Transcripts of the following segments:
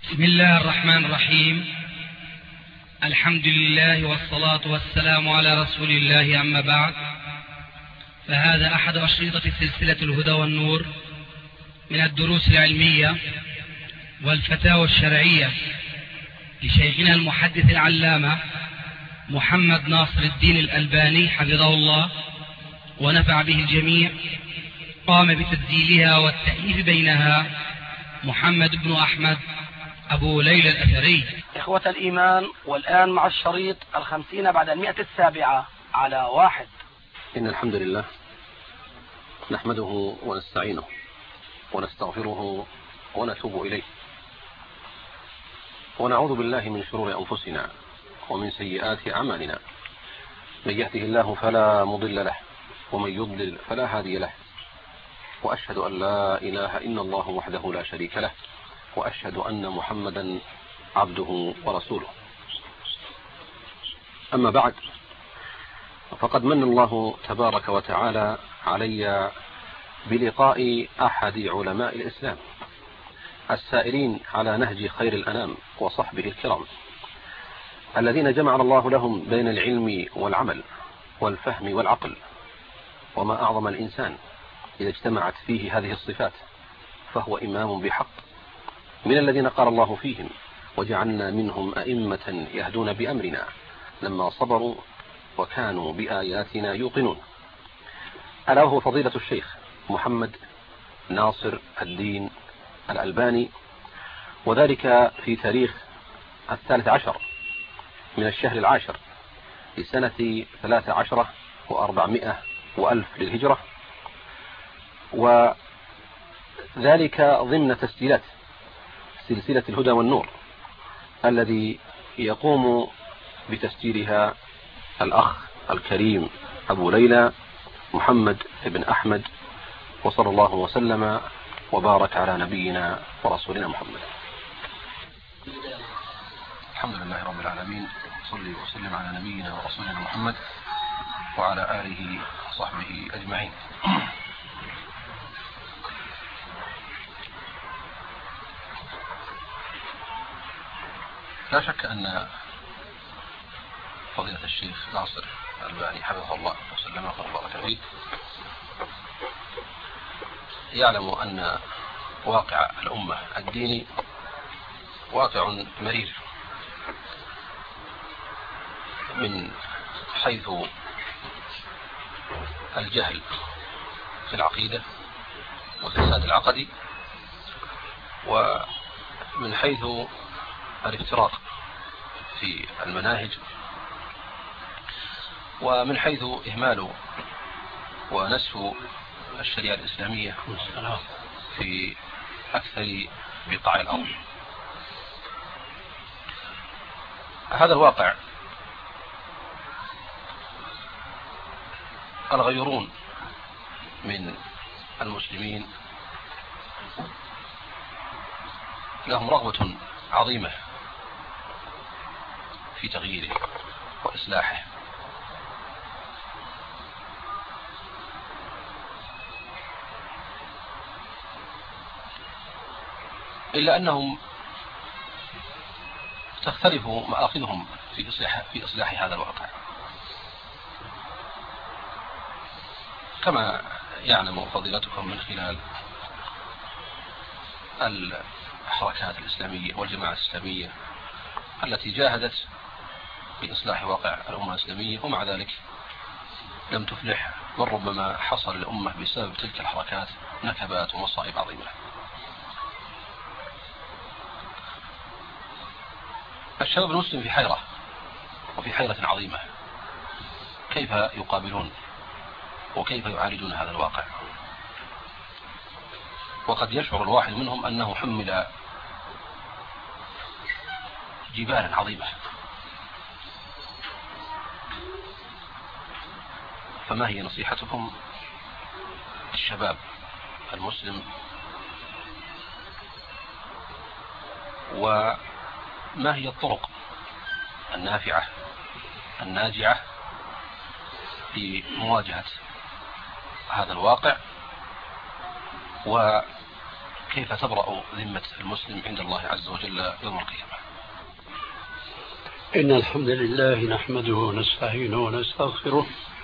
بسم الله الرحمن الرحيم. الحمد لله والصلاة والسلام على رسول الله، أما بعد، فهذا أحد أشرطة سلسلة الهدى والنور من الدروس العلمية والفتاوى الشرعية لشيخنا المحدث العلامة محمد ناصر الدين الألباني حفظه الله ونفع به الجميع. قام بتسجيلها والتأليف بينها محمد بن أحمد أبو ليلى الأثري. إخوة الإيمان، والآن مع الشريط 50 بعد 107 على 1. إن الحمد لله نحمده ونستعينه ونستغفره ونتوب إليه، ونعوذ بالله من شرور أنفسنا ومن سيئات أعمالنا. من يهده الله فلا مضل له، ومن يضلل فلا هادي له، وأشهد أن لا إله إلا الله وحده لا شريك له، وأشهد أن محمدا عبده ورسوله. أما بعد، فقد من الله تبارك وتعالى علي بلقاء أحد علماء الإسلام السائرين على نهج خير الأنام وصحبه الكرام، الذين جمع الله لهم بين العلم والعمل والفهم والعقل. وما أعظم الإنسان إذا اجتمعت فيه هذه الصفات، فهو إمام بحق من الذين قال الله فيهم: وجعلنا منهم أئمة يهدون بأمرنا لما صبروا وكانوا بآياتنا يوقنون. ألا وهو فضيلة الشيخ محمد ناصر الدين الألباني، وذلك في تاريخ 13 من الشهر 10 لسنة 13 و400 وألف للهجرة، وذلك ضمن تسجيلات سلسلة الهدى والنور الذي يقوم بتسجيلها الأخ الكريم أبو ليلى محمد بن أحمد، وصلى الله وسلم وبارك على نبينا ورسولنا محمد. الحمد لله رب العالمين، صلي وسلم على نبينا ورسولنا محمد وعلى آله وصحبه أجمعين. لا شك أن فضيلة الشيخ ناصر الألباني حفظه الله وسلمه وبارك فيه يعلم أن واقع الأمة الديني واقع مرير، من حيث الجهل في العقيدة والفساد العقدي، ومن حيث الافتراق في المناهج، ومن حيث إهمال ونسف الشريعة الإسلامية في أكثر بقاع الأرض. هذا الواقع الغيرون من المسلمين لهم رغبة عظيمة في تغييره وإصلاحه، إلا أنهم تختلف مآخذهم في إصلاح هذا الواقع. كما يعلم فضيلتكم من خلال الحركات الإسلامية والجماعة الإسلامية التي جاهدت بإصلاح واقع الأمة الإسلامية، ومع ذلك لم تفلح، بل ربما حصل الأمة بسبب تلك الحركات نكبات ومصائب عظيمة. الشباب المسلم في حيرة، وفي حيرة عظيمة، كيف يقابلون وكيف يعالجون هذا الواقع؟ وقد يشعر الواحد منهم أنه حمل جبالا عظيمة، فما هي نصيحتكم للشباب المسلم، وما هي الطرق النافعة الناجعة في مواجهة هذا الواقع كيف تبرأ ذمة المسلم عند الله عز وجل يوم القيامة؟ إن الحمد لله نحمده ونستعينه ونستغفره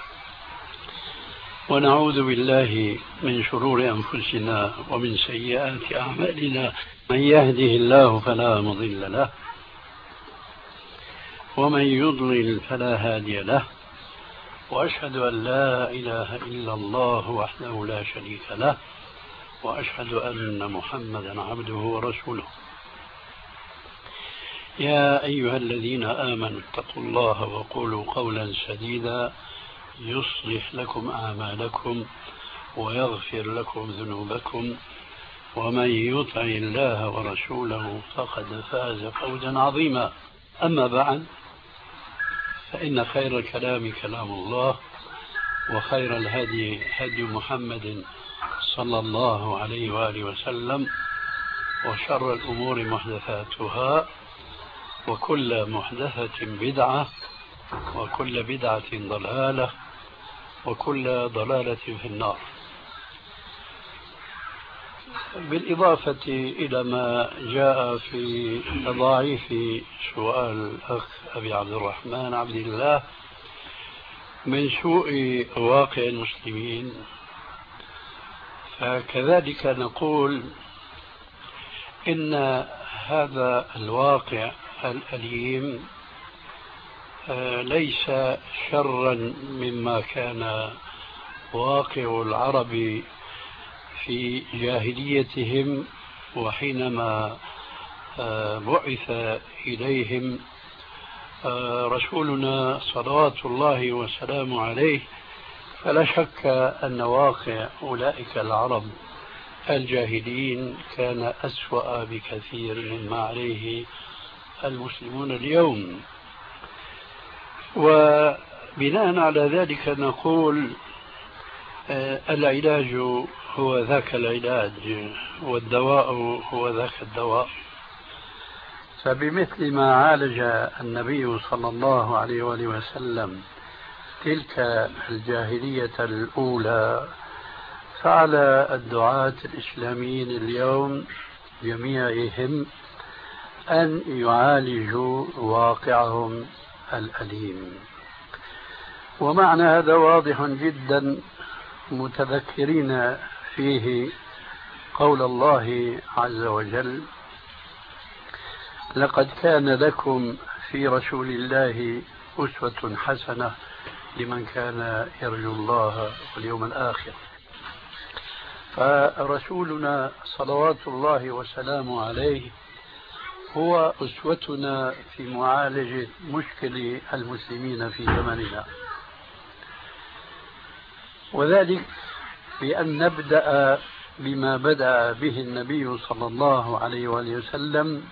ونعوذ بالله من شرور أنفسنا ومن سيئات أعمالنا. من يهده الله فلا مضل له ومن يضلل فلا هادي له، وأشهد أن لا إله إلا الله وحده لا شريك له، وأشهد أن محمدا عبده ورسوله. يا أيها الذين آمنوا اتقوا الله وقولوا قولا سديدا يصلح لكم أعمالكم ويغفر لكم ذنوبكم، ومن يطع الله ورسوله فقد فاز فوزا عظيما. أما بعد، فإن خير الكلام كلام الله، وخير الهدي هدي محمد صلى الله عليه وآله وسلم، وشر الأمور محدثاتها، وكل محدثة بدعة، وكل بدعة ضلالة، وكل ضلالة في النار. بالإضافة إلى ما جاء في تضاعيف سؤال الأخ أبي عبد الرحمن عبد الله من سوء واقع المسلمين، فكذلك نقول إن هذا الواقع الأليم ليس شرا مما كان واقع العرب في جاهليتهم، وحينما بعث إليهم رسولنا صلوات الله وسلامه عليه، فلا شك أن واقع أولئك العرب الجاهلين كان أسوأ بكثير مما عليه المسلمون اليوم. وبناء على ذلك نقول العلاج هو ذاك العلاج، والدواء هو ذاك الدواء. فبمثل ما عالج النبي صلى الله عليه وآله وسلم تلك الجاهلية الأولى، فعلى الدعاة الإسلاميين اليوم جميعهم أن يعالجوا واقعهم الأليم. ومعنى هذا واضح جدا، متذكرين فيه قول الله عز وجل: لقد كان لكم في رسول الله أسوة حسنة لمن كان يرجو الله واليوم الآخر. فرسولنا صلوات الله وسلامه عليه هو أسوتنا في معالجة مشكل المسلمين في زمننا، وذلك بأن نبدأ بما بدأ به النبي صلى الله عليه وآله وسلم،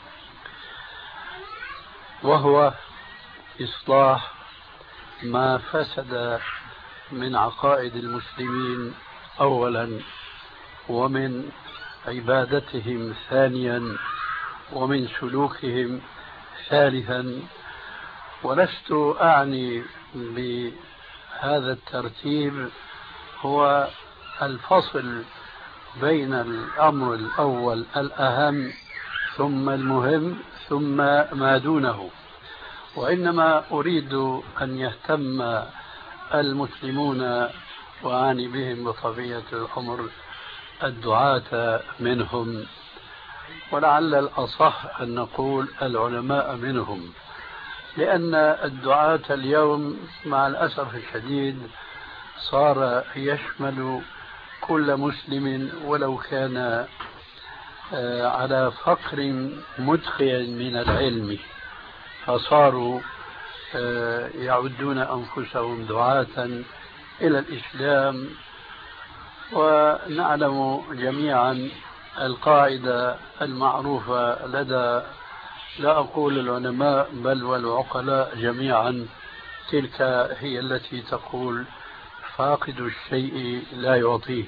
وهو إصلاح ما فسد من عقائد المسلمين أولا، ومن عبادتهم ثانيا، ومن سلوكهم ثالثا. ولست أعني بهذا الترتيب هو الفصل بين الأمر الأول الأهم ثم المهم ثم ما دونه، وإنما أريد أن يهتم المسلمون، وأعني بهم بطبيعة الأمر الدعاة منهم، ولعل الأصح أن نقول العلماء منهم، لأن الدعاة اليوم مع الأسف الشديد صار يشمل كل مسلم ولو كان على فقر مدخل من العلم، فصاروا يعدون أنفسهم دعاة إلى الإسلام. ونعلم جميعا القاعدة المعروفة لدى لا أقول العلماء بل والعقلاء جميعا، تلك هي التي تقول: فاقد الشيء لا يعطيه.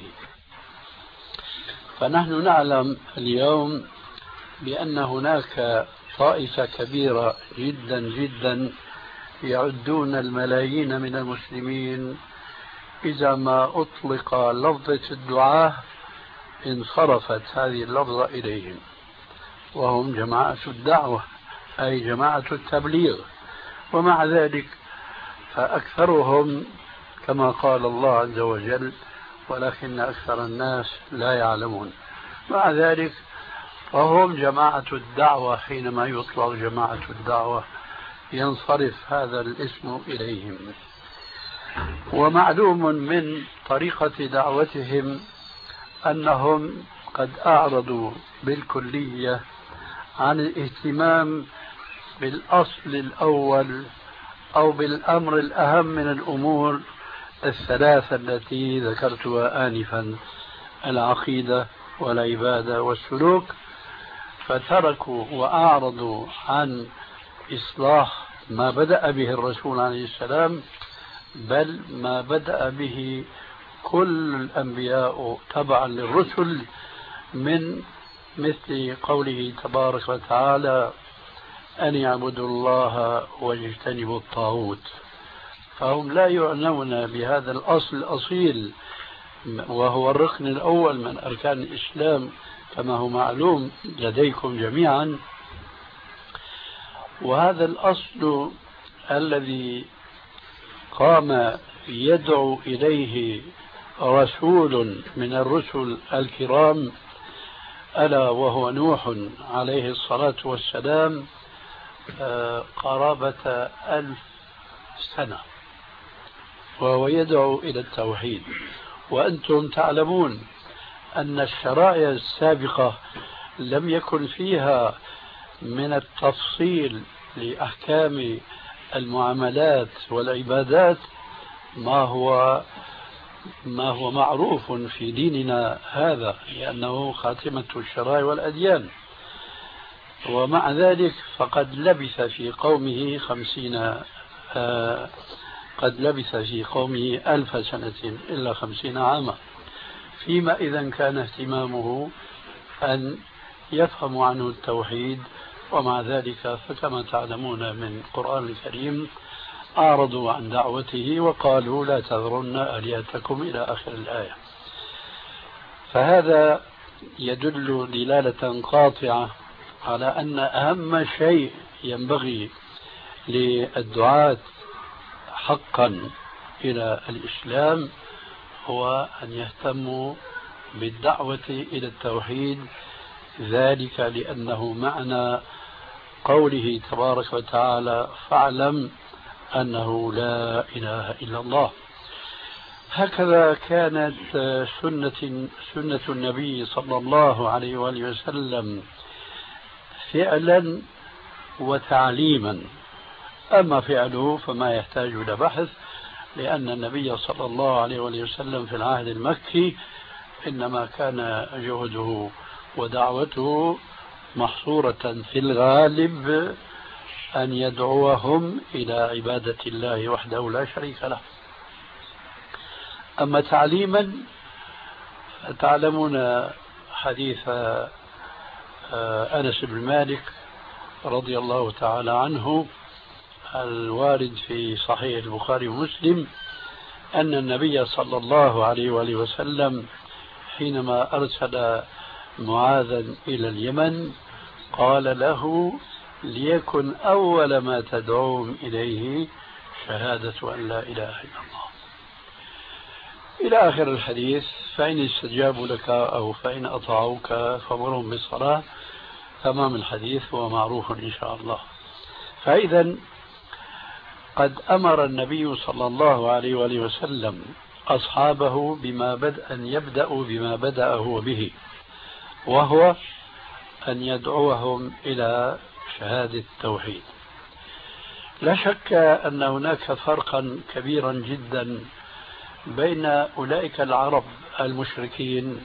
فنحن نعلم اليوم بأن هناك طائفة كبيرة جدا جدا يعدون الملايين من المسلمين إذا ما أطلق لفظة الدعاء انصرفت هذه اللفظة إليهم، وهم جماعة الدعوة أي جماعة التبليغ. ومع ذلك فأكثرهم كما قال الله عز وجل ولكن أكثر الناس لا يعلمون. مع ذلك فهم جماعة الدعوة، حينما يطلق جماعة الدعوة ينصرف هذا الاسم إليهم. ومعلوم من طريقة دعوتهم أنهم قد أعرضوا بالكلية عن الاهتمام بالأصل الأول أو بالأمر الأهم من الأمور الثلاثة التي ذكرتها آنفا: العقيدة والعبادة والسلوك. فتركوا وأعرضوا عن إصلاح ما بدأ به الرسول عليه السلام، بل ما بدأ به كل الأنبياء تبعا للرسل، من مثل قوله تبارك وتعالى: أن يعبدوا الله واجتنبوا الطاغوت. فهم لا يعنون بهذا الأصل الأصيل، وهو الركن الأول من أركان الإسلام كما هو معلوم لديكم جميعا. وهذا الأصل الذي قام يدعو إليه رسول من الرسل الكرام، ألا وهو نوح عليه الصلاة والسلام، قرابة 1000 سنة وهو يدعو إلى التوحيد. وأنتم تعلمون أن الشرائع السابقة لم يكن فيها من التفصيل لأحكام المعاملات والعبادات ما هو معروف في ديننا هذا، لأنه خاتمة الشرائع والأديان. ومع ذلك فقد لبث في قومه 1000 سنة إلا 50 عاما، فيما إذا كان اهتمامه أن يفهم عنه التوحيد. ومع ذلك فكما تعلمون من القرآن الكريم أعرضوا عن دعوته وقالوا: لا تذرن آلهتكم إلى آخر الآية. فهذا يدل دلالة قاطعة على أن أهم شيء ينبغي للدعاة حقا إلى الإسلام هو أن يهتموا بالدعوة إلى التوحيد، ذلك لأنه معنى قوله تبارك وتعالى: فاعلم أنه لا إله إلا الله. هكذا كانت سنة النبي صلى الله عليه وآله وسلم فعلا وتعليما. أما فعله فما يحتاج إلى بحث، لأن النبي صلى الله عليه وآله وسلم في العهد المكي إنما كان جهده ودعوته محصورة في الغالب أن يدعوهم إلى عبادة الله وحده لا شريك له. أما تعليما تعلمون حديث أنس بن مالك رضي الله تعالى عنه الوارد في صحيح البخاري ومسلم، أن النبي صلى الله عليه وآله وسلم حينما أرسل معاذا إلى اليمن قال له: ليكن أول ما تدعوهم إليه شهادة أن لا إله إلا الله، إلى آخر الحديث. فإن استجابوا لك أو فإن أطاعوك فأمرهم بالصلاة. تمام الحديث هو معروف إن شاء الله. فإذا قد أمر النبي صلى الله عليه وآله وسلم أصحابه أن يبدأوا بما بدأ هو به، وهو أن يدعوهم إلى شهادة التوحيد. لا شك أن هناك فرقا كبيرا جدا بين أولئك العرب المشركين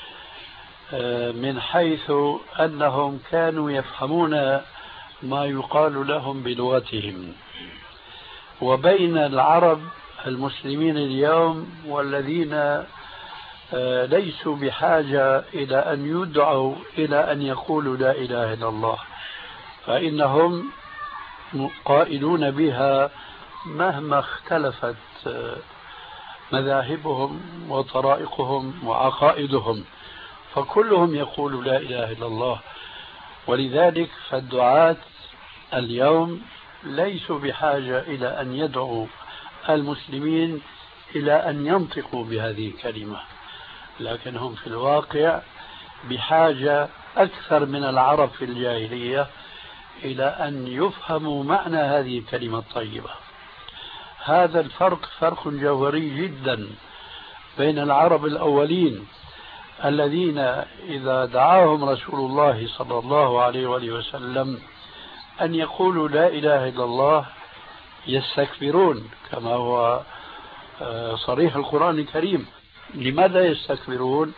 من حيث أنهم كانوا يفهمون ما يقال لهم بلغتهم، وبين العرب المسلمين اليوم والذين ليسوا بحاجة إلى أن يدعوا إلى أن يقولوا لا إله إلا الله، فإنهم قائلون بها مهما اختلفت مذاهبهم وطرائقهم وعقائدهم. فكلهم يقول لا إله إلا الله. ولذلك فالدعاة اليوم ليسوا بحاجة إلى أن يدعوا المسلمين إلى أن ينطقوا بهذه الكلمة، لكنهم في الواقع بحاجة أكثر من العرب في الجاهلية إلى أن يفهموا معنى هذه الكلمة الطيبة. هذا الفرق فرق جوهري جدا بين العرب الأولين الذين إذا دعاهم رسول الله صلى الله عليه وآله وسلم أن يقولوا لا إله إلا الله يستكبرون، كما هو صريح القرآن الكريم. لماذا يستكبرون؟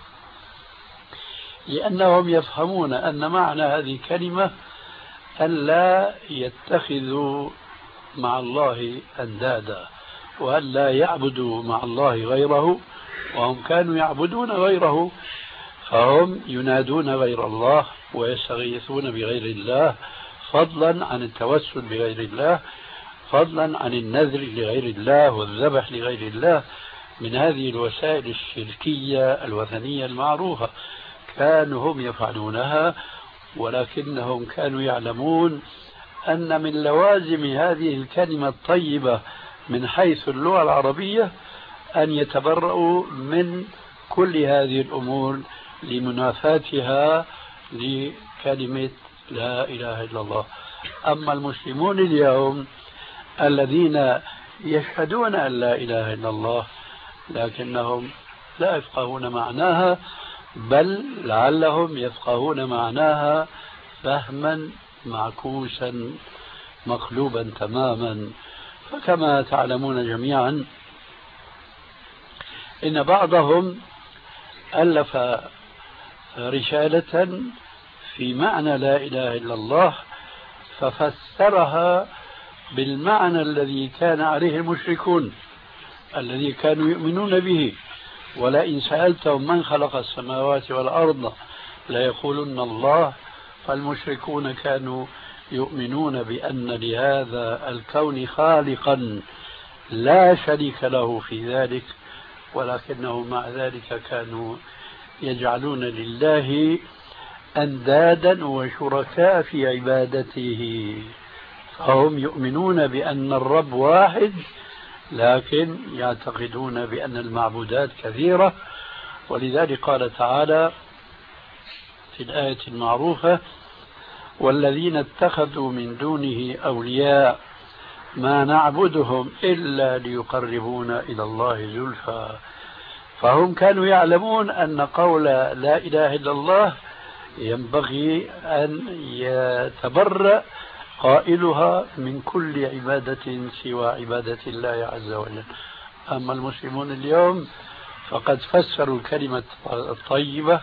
لأنهم يفهمون أن معنى هذه الكلمة أن لا يتخذوا مع الله أندادا، وأن لا يعبدوا مع الله غيره، وهم كانوا يعبدون غيره، فهم ينادون غير الله ويستغيثون بغير الله، فضلا عن التوسل بغير الله، فضلا عن النذر لغير الله والذبح لغير الله، من هذه الوسائل الشركية الوثنية المعروفة. كانوا هم يفعلونها، ولكنهم كانوا يعلمون أن من لوازم هذه الكلمة الطيبة من حيث اللغة العربية أن يتبرؤوا من كل هذه الأمور لمنافاتها لكلمة لا إله إلا الله. أما المسلمون اليوم الذين يشهدون أن لا إله إلا الله لكنهم لا يفقهون معناها، بل لعلهم يفقهون معناها فهما معكوسا مقلوبا تماما. فكما تعلمون جميعا إن بعضهم ألف رسالة في معنى لا إله إلا الله ففسرها بالمعنى الذي كان عليه المشركون الذي كانوا يؤمنون به. ولئن سألتهم من خلق السماوات والأرض ليقولن الله. فالمشركون كانوا يؤمنون بأن لهذا الكون خالقا لا شريك له في ذلك، ولكنهم مع ذلك كانوا يجعلون لله أندادا وشركاء في عبادته. فهم يؤمنون بأن الرب واحد، لكن يعتقدون بأن المعبودات كثيرة. ولذلك قال تعالى في الآية المعروفة: والذين اتخذوا من دونه أولياء ما نعبدهم إلا ليقربونا إلى الله زلفى. فهم كانوا يعلمون أن قول لا إله إلا الله ينبغي أن يتبرأ قائلها من كل عبادة سوى عبادة الله عز وجل. أما المسلمون اليوم فقد فسروا الكلمة الطيبة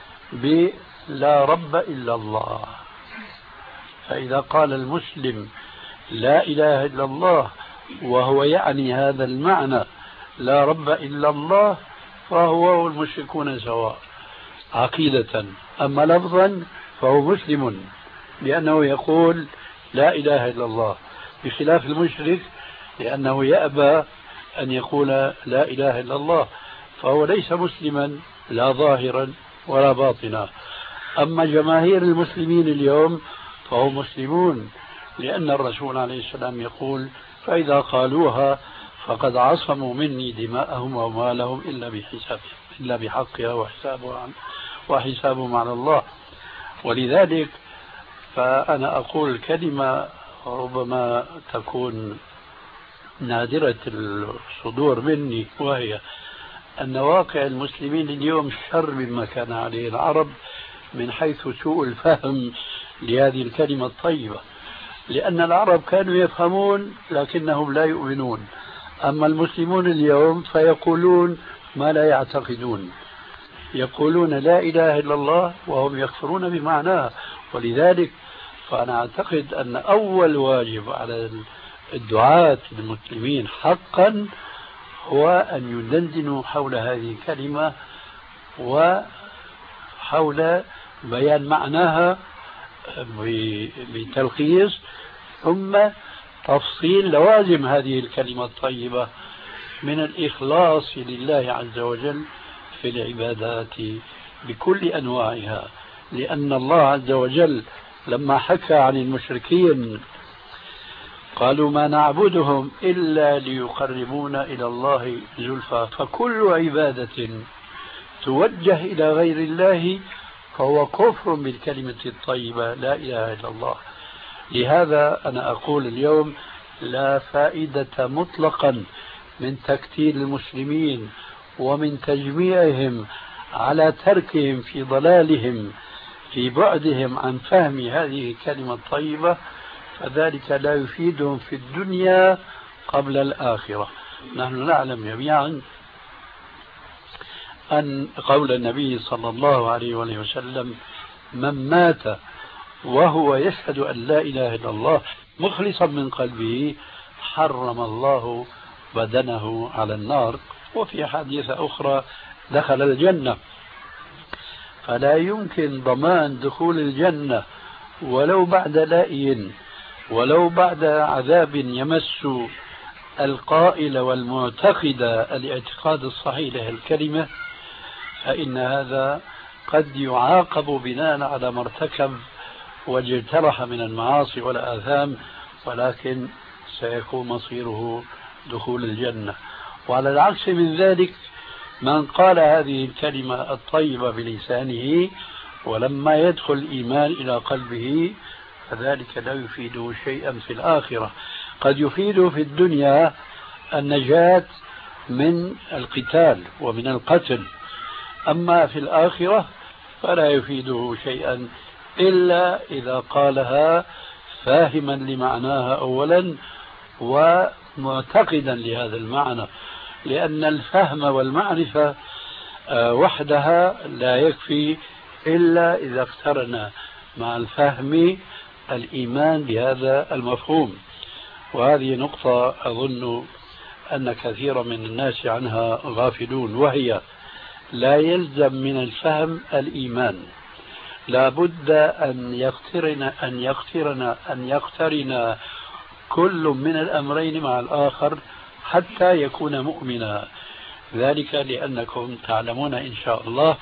بلا رب إلا الله. فإذا قال المسلم لا إله إلا الله وهو يعني هذا المعنى لا رب إلا الله، فهو والمشركون سواء عقيدة. أما لفظا فهو مسلم لأنه يقول لا إله إلا الله، بخلاف المشرك لأنه يأبى أن يقول لا إله إلا الله، فهو ليس مسلما لا ظاهرا ولا باطنا. أما جماهير المسلمين اليوم فهم مسلمون، لأن الرسول عليه السلام يقول: فإذا قالوها فقد عصموا مني دماءهم وأموالهم إلا بحقها وحسابهم على الله. ولذلك فأنا أقول كلمة ربما تكون نادرة الصدور مني، وهي أن واقع المسلمين اليوم شر مما كان عليه العرب من حيث سوء الفهم لهذه الكلمة الطيبة. لأن العرب كانوا يفهمون لكنهم لا يؤمنون، أما المسلمون اليوم فيقولون ما لا يعتقدون، يقولون لا إله إلا الله وهم يكفرون بمعناها. ولذلك فأنا أعتقد أن أول واجب على الدعاة المسلمين حقا هو أن يدندنوا حول هذه الكلمة وحول بيان معناها بتلخيص، ثم تفصيل لوازم هذه الكلمة الطيبة من الإخلاص لله عز وجل في العبادات بكل أنواعها، لأن الله عز وجل لما حكى عن المشركين قالوا ما نعبدهم إلا ليقربونا إلى الله زلفى، فكل عبادة توجه إلى غير الله فهو كفر بالكلمة الطيبة لا إله إلا الله. لهذا أنا أقول اليوم لا فائدة مطلقا من تكتيل المسلمين ومن تجميعهم على تركهم في ضلالهم في بعدهم عن فهم هذه الكلمة الطيبة، فذلك لا يفيدهم في الدنيا قبل الآخرة. نحن نعلم جميعا أن قول النبي صلى الله عليه وسلم من مات وهو يشهد أن لا إله إلا الله مخلصا من قلبه حرم الله بدنه على النار، وفي حديثة أخرى دخل الجنة. فلا يمكن ضمان دخول الجنة ولو بعد لائي ولو بعد عذاب يمس القائل والمعتقد الاعتقاد الصحيح له الكلمة، فإن هذا قد يعاقب بناء على ما ارتكب واجترح من المعاصي والآثام، ولكن سيكون مصيره دخول الجنة. وعلى العكس من ذلك من قال هذه الكلمة الطيبة بلسانه ولما يدخل الإيمان إلى قلبه فذلك لا يفيده شيئا في الآخرة، قد يفيده في الدنيا النجاة من القتال ومن القتل، أما في الآخرة فلا يفيده شيئا إلا إذا قالها فاهما لمعناها أولا ومعتقدا لهذا المعنى، لأن الفهم والمعرفة وحدها لا يكفي إلا إذا اقترن مع الفهم الإيمان بهذا المفهوم. وهذه نقطة أظن أن كثيرا من الناس عنها غافلون، وهي لا يلزم من الفهم الإيمان، لا بد أن يقترن كل من الأمرين مع الآخر حتى يكون مؤمنا. ذلك لأنكم تعلمون إن شاء الله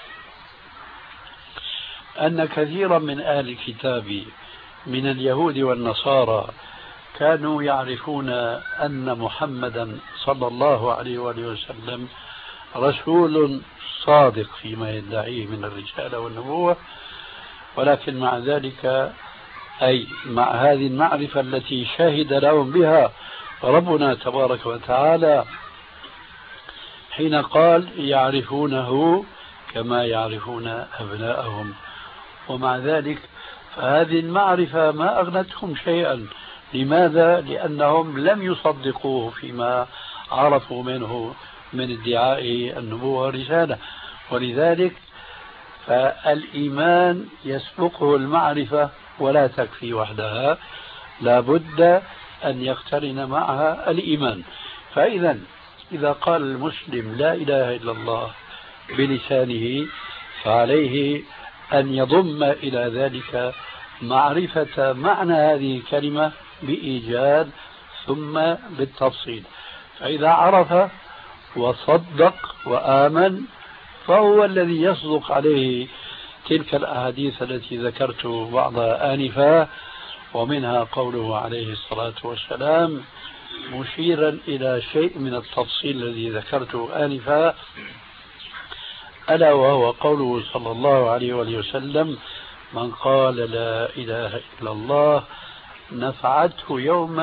أن كثيرا من أهل الكتاب من اليهود والنصارى كانوا يعرفون أن محمدا صلى الله عليه وآله وسلم رسول صادق فيما يدعيه من الرسالة والنبوة، ولكن مع ذلك أي مع هذه المعرفة التي شهد لهم بها ربنا تبارك وتعالى حين قال يعرفونه كما يعرفون أبناءهم، ومع ذلك فهذه المعرفة ما أغنتهم شيئا. لماذا؟ لأنهم لم يصدقوه فيما عرفوا منه من ادعاء النبوة والرسالة، ولذلك فالإيمان يسبقه المعرفة ولا تكفي وحدها، لا بد أن يقترن معها الإيمان. فإذا إذا قال المسلم لا إله إلا الله بلسانه فعليه أن يضم إلى ذلك معرفة معنى هذه الكلمة بإيجاد ثم بالتفصيل، فإذا عرف وصدق وآمن فهو الذي يصدق عليه تلك الأحاديث التي ذكرت بعضها آنفا، ومنها قوله عليه الصلاة والسلام مشيرا إلى شيء من التفصيل الذي ذكرته آنفا، ألا وهو قوله صلى الله عليه وسلم من قال لا إله إلا الله نفعته يوما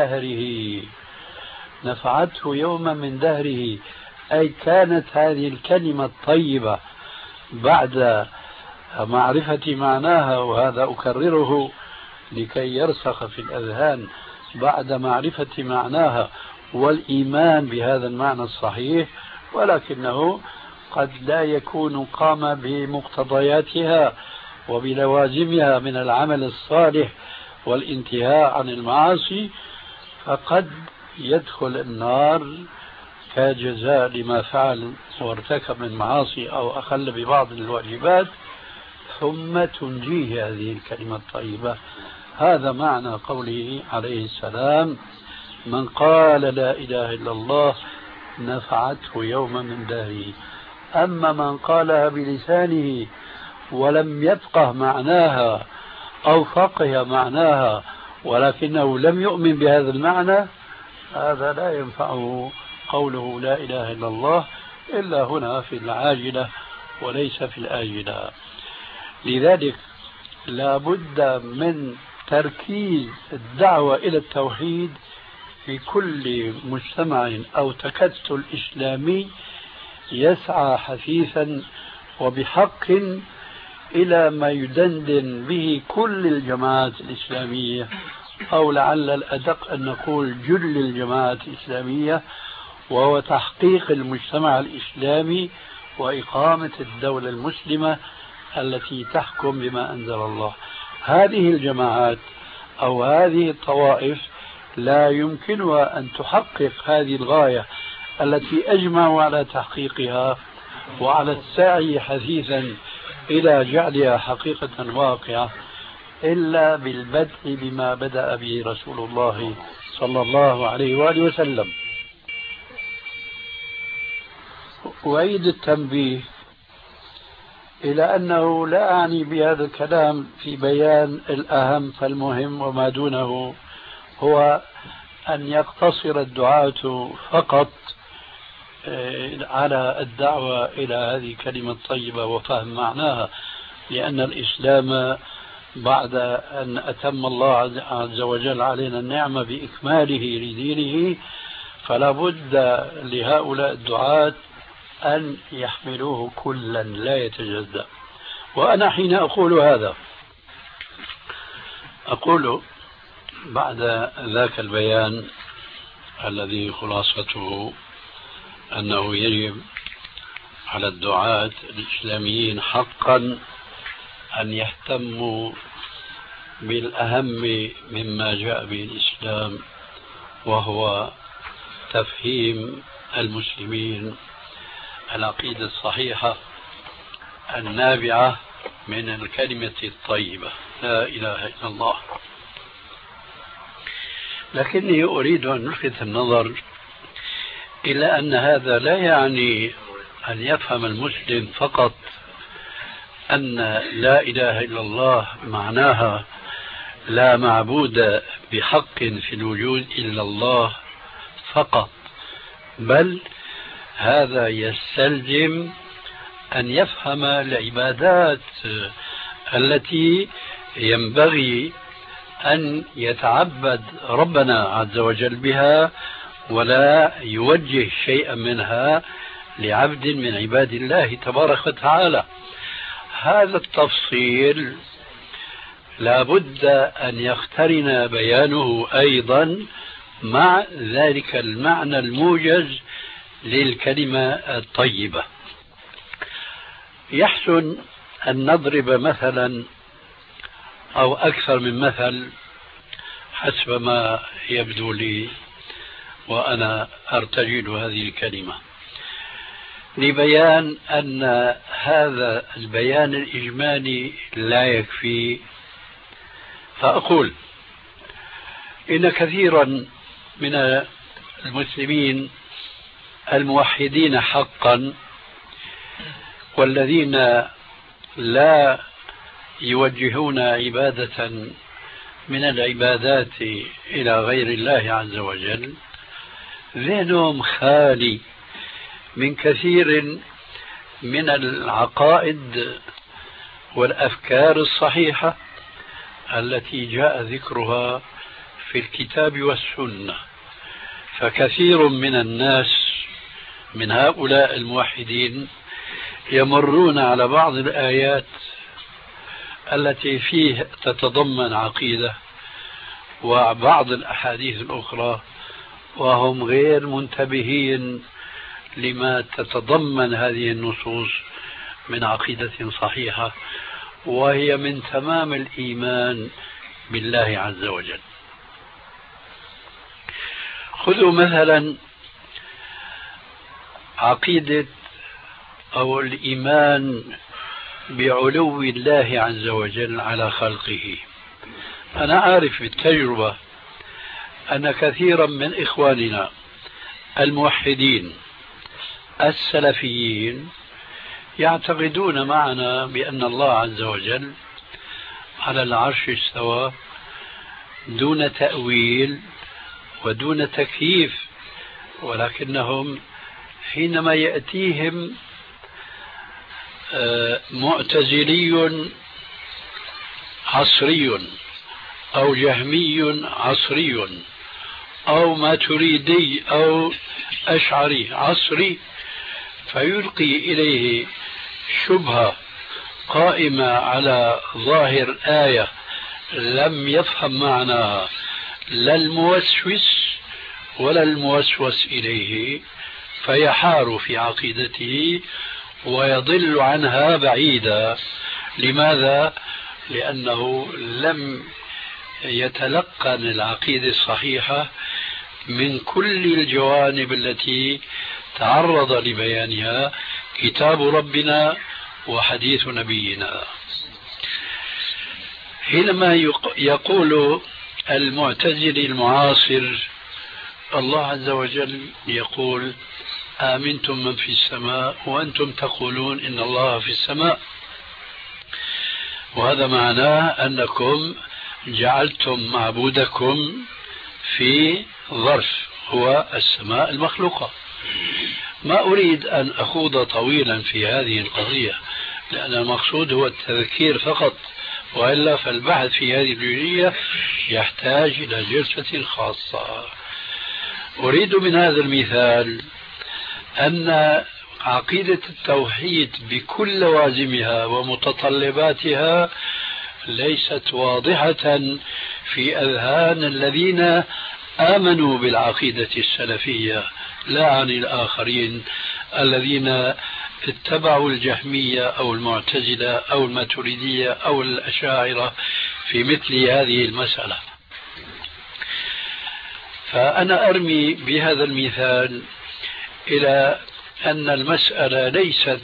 من دهره، أي كانت هذه الكلمة الطيبة بعد معرفة معناها، وهذا أكرره لكي يرسخ في الأذهان، بعد معرفة معناها والإيمان بهذا المعنى الصحيح، ولكنه قد لا يكون قام بمقتضياتها وبلوازمها من العمل الصالح والانتهاء عن المعاصي، فقد يدخل النار كجزاء لما فعل وارتكب من معاصي أو أخل ببعض الواجبات، ثم تنجيه هذه الكلمة الطيبة. هذا معنى قوله عليه السلام من قال لا إله إلا الله نفعته يوما من دهره، أما من قالها بلسانه ولم يفقه معناها أو فقه معناها ولكنه لم يؤمن بهذا المعنى، هذا لا ينفعه قوله لا إله إلا الله إلا هنا في العاجلة وليس في الآجلة. لذلك لا بد من تركيز الدعوة إلى التوحيد في كل مجتمع أو تكتل إسلامي يسعى حثيثا وبحق إلى ما يدندن به كل الجماعات الإسلامية، أو لعل الأدق أن نقول جل الجماعات الإسلامية، وهو تحقيق المجتمع الإسلامي وإقامة الدولة المسلمة التي تحكم بما أنزل الله. هذه الجماعات أو هذه الطوائف لا يمكنها أن تحقق هذه الغاية التي أجمعوا على تحقيقها وعلى السعي حثيثا إلى جعلها حقيقة واقعة إلا بالبدء بما بدأ به رسول الله صلى الله عليه وآله وسلم. أعيد التنبيه إلى أنه لا أعني بهذا الكلام في بيان الأهم فالمهم، وما دونه هو أن يقتصر الدعاة فقط على الدعوة إلى هذه الكلمة الطيبة وفهم معناها، لأن الإسلام بعد أن أتم الله عز وجل علينا النعمة بإكماله لدينه فلا بد لهؤلاء الدعاة أن يحملوه كلا لا يتجزأ. وأنا حين أقول هذا أقول بعد ذاك البيان الذي خلاصته أنه يجب على الدعاة الإسلاميين حقا أن يهتموا بالأهم مما جاء به الإسلام، وهو تفهيم المسلمين العقيدة الصحيحة النابعة من الكلمة الطيبة لا إله إلا الله. لكني أريد أن ألفت النظر إلى أن هذا لا يعني أن يفهم المسلم فقط أن لا إله إلا الله معناها لا معبود بحق في الوجود إلا الله فقط، بل هذا يستلزم أن يفهم العبادات التي ينبغي أن يتعبد ربنا عز وجل بها ولا يوجه شيئا منها لعبد من عباد الله تبارك وتعالى. هذا التفصيل لا بد أن يقترن بيانه أيضا مع ذلك المعنى الموجز للكلمة الطيبة. يحسن أن نضرب مثلا أو أكثر من مثل حسب ما يبدو لي وأنا أرتجل هذه الكلمة لبيان أن هذا البيان الإجمالي لا يكفي. فأقول إن كثيرا من المسلمين الموحدين حقا والذين لا يوجهون عبادة من العبادات إلى غير الله عز وجل ذهنهم خالي من كثير من العقائد والأفكار الصحيحة التي جاء ذكرها في الكتاب والسنة. فكثير من الناس من هؤلاء الموحدين يمرون على بعض الآيات التي فيه تتضمن عقيدة وبعض الأحاديث الأخرى وهم غير منتبهين لما تتضمن هذه النصوص من عقيدة صحيحة، وهي من تمام الإيمان بالله عز وجل. خذوا مثلا عقيدة أو الإيمان بعلو الله عز وجل على خلقه. أنا عارف بالتجربة أن كثيرا من إخواننا الموحدين السلفيين يعتقدون معنا بأن الله عز وجل على العرش استوى دون تأويل ودون تكييف، ولكنهم حينما يأتيهم معتزلي عصري أو جهمي عصري أو ماتريدي أو أشعري عصري فيلقي إليه شبهة قائمة على ظاهر آية لم يفهم معناها لا الموسوس ولا الموسوس إليه، فيحار في عقيدته ويضل عنها بعيدا. لماذا؟ لأنه لم يتلقن العقيدة الصحيحة من كل الجوانب التي تعرض لبيانها كتاب ربنا وحديث نبينا. حينما يقول المعتزلي المعاصر الله عز وجل يقول آمنتم من في السماء وأنتم تقولون إن الله في السماء، وهذا معناه أنكم جعلتم معبودكم في ظرف هو السماء المخلوقة. ما أريد أن أخوض طويلا في هذه القضية لأن المقصود هو التذكير فقط، وإلا فالبحث في هذه الجزئية يحتاج إلى جلسة خاصة. أريد من هذا المثال أن عقيدة التوحيد بكل لوازمها ومتطلباتها ليست واضحة في أذهان الذين آمنوا بالعقيدة السلفية، لا عن الآخرين الذين اتبعوا الجهمية أو المعتزلة أو الماتريدية أو الأشاعرة في مثل هذه المسألة. فأنا أرمي بهذا المثال إلى أن المسألة ليست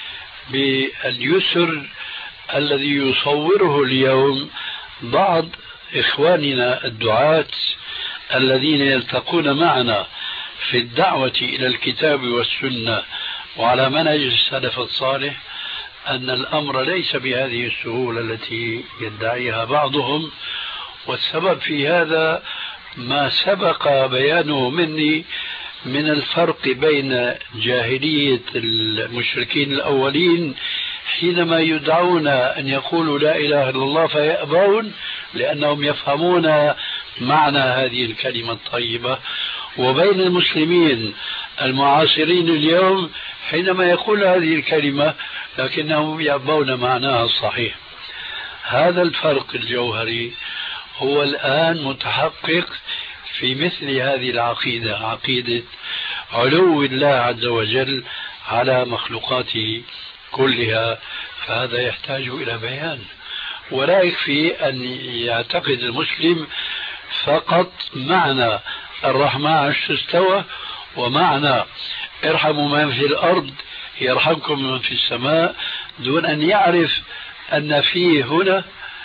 باليسر الذي يصوره اليوم بعض إخواننا الدعاة الذين يلتقون معنا في الدعوة إلى الكتاب والسنة وعلى منهج السلف الصالح، أن الأمر ليس بهذه السهولة التي يدعيها بعضهم. والسبب في هذا ما سبق بيانه مني من الفرق بين جاهلية المشركين الأولين حينما يدعون أن يقولوا لا إله إلا الله فيأبون لأنهم يفهمون معنى هذه الكلمة الطيبة، وبين المسلمين المعاصرين اليوم حينما يقول هذه الكلمة لكنهم يأبون معناها الصحيح. هذا الفرق الجوهري هو الآن متحقق في مثل هذه العقيدة، عقيدة علو الله عز وجل على مخلوقاته كلها. فهذا يحتاج إلى بيان، ولا يكفي أن يعتقد المسلم فقط معنى الرحمن عرش استوى ومعنى ارحموا من في الأرض يرحمكم من في السماء، دون أن يعرف أن فيه هنا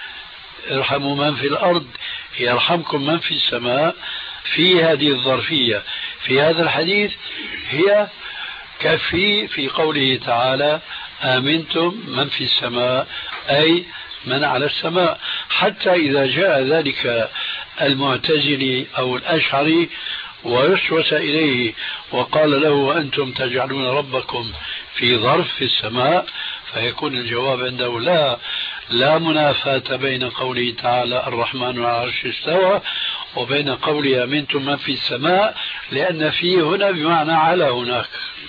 ارحموا من في الأرض يرحمكم من في السماء في هذه الظرفية في هذا الحديث هي كفي في قوله تعالى آمنتم من في السماء، أي من على السماء. حتى إذا جاء ذلك المعتزلي أو الأشعري ويسوس إليه وقال له وأنتم تجعلون ربكم في ظرف في السماء، فيكون الجواب عنده لا منافاة بين قوله تعالى الرحمن على العرش استوى وبين قوله آمنتم من في السماء، لأن فيه هنا بمعنى على هناك.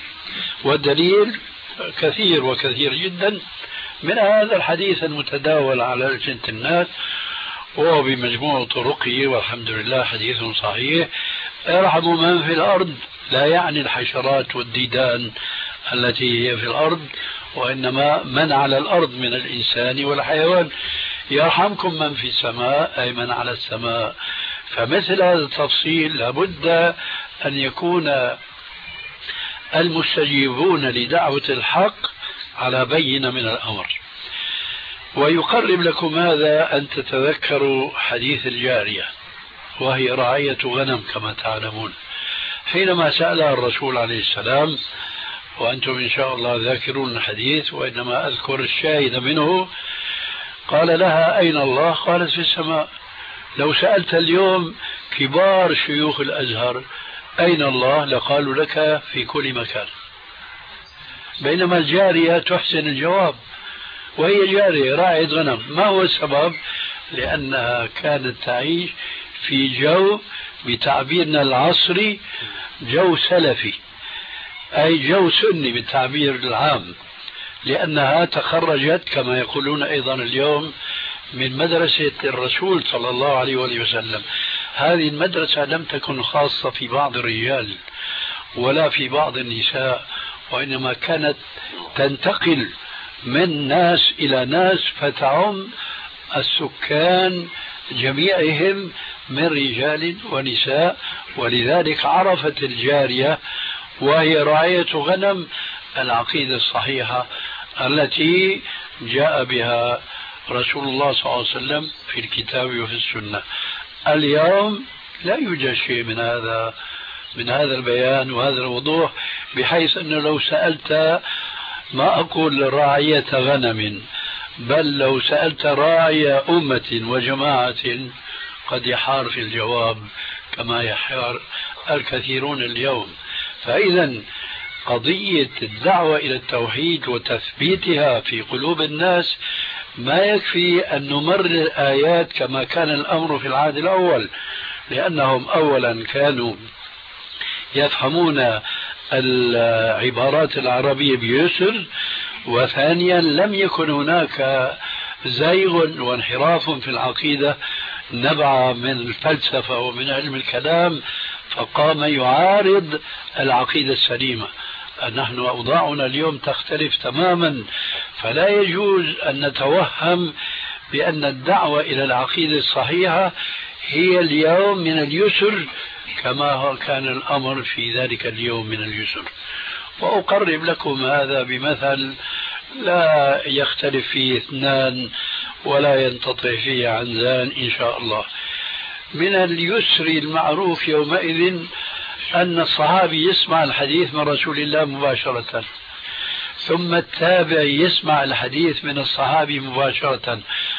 والدليل كثير وكثير جدا من هذا الحديث المتداول على ألسنة الناس وهو بمجموع طرقه والحمد لله حديث صحيح. ارحموا من في الأرض لا يعني الحشرات والديدان التي هي في الأرض، وإنما من على الأرض من الإنسان والحيوان. يرحمكم من في السماء أي من على السماء. فمثل هذا التفصيل لابد أن يكون المستجيبون لدعوة الحق على بينة من الأمر. ويقرب لكم هذا أن تتذكروا حديث الجارية وهي راعية غنم كما تعلمون، حينما سألها الرسول عليه السلام وأنتم إن شاء الله ذاكرون الحديث، وإنما أذكر الشاهد منه. قال لها: أين الله؟ قالت: في السماء. لو سألت اليوم كبار شيوخ الأزهر أين الله لقالوا لك في كل مكان، بينما الجارية تحسن الجواب، وهي جارية راعية غنم. ما هو السبب؟ لأنها كانت تعيش في جو بتعبيرنا العصري جو سلفي، أي جو سني بالتعبير العام، لأنها تخرجت كما يقولون أيضا اليوم من مدرسة الرسول صلى الله عليه وسلم. هذه المدرسة لم تكن خاصة في بعض الرجال ولا في بعض النساء، وإنما كانت تنتقل من ناس إلى ناس فتعم السكان جميعهم من رجال ونساء. ولذلك عرفت الجارية وهي راعية غنم العقيدة الصحيحة التي جاء بها رسول الله صلى الله عليه وسلم في الكتاب وفي السنة. اليوم لا يوجد شيء من هذا البيان وهذا الوضوح، بحيث أنه لو سألت، ما أقول راعية غنم، بل لو سألت راعي أمة وجماعة قد يحار في الجواب كما يحار الكثيرون اليوم. فإذا قضية الدعوة إلى التوحيد وتثبيتها في قلوب الناس ما يكفي أن نمرر الآيات كما كان الأمر في العهد الأول، لأنهم أولا كانوا يفهمون العبارات العربية بيسر، وثانيا لم يكن هناك زيغ وانحراف في العقيدة نبع من الفلسفة ومن علم الكلام فقام يعارض العقيدة السليمة. نحن أوضاعنا اليوم تختلف تماما، فلا يجوز أن نتوهم بأن الدعوة إلى العقيدة الصحيحة هي اليوم من اليسر كما كان الأمر في ذلك اليوم من اليسر. وأقرب لكم هذا بمثل لا يختلف فيه اثنان ولا ينتطع فيه عنزان إن شاء الله. من اليسر المعروف يومئذ أن الصحابي يسمع الحديث من رسول الله مباشرة، ثم التابع يسمع الحديث من الصحابي مباشرة،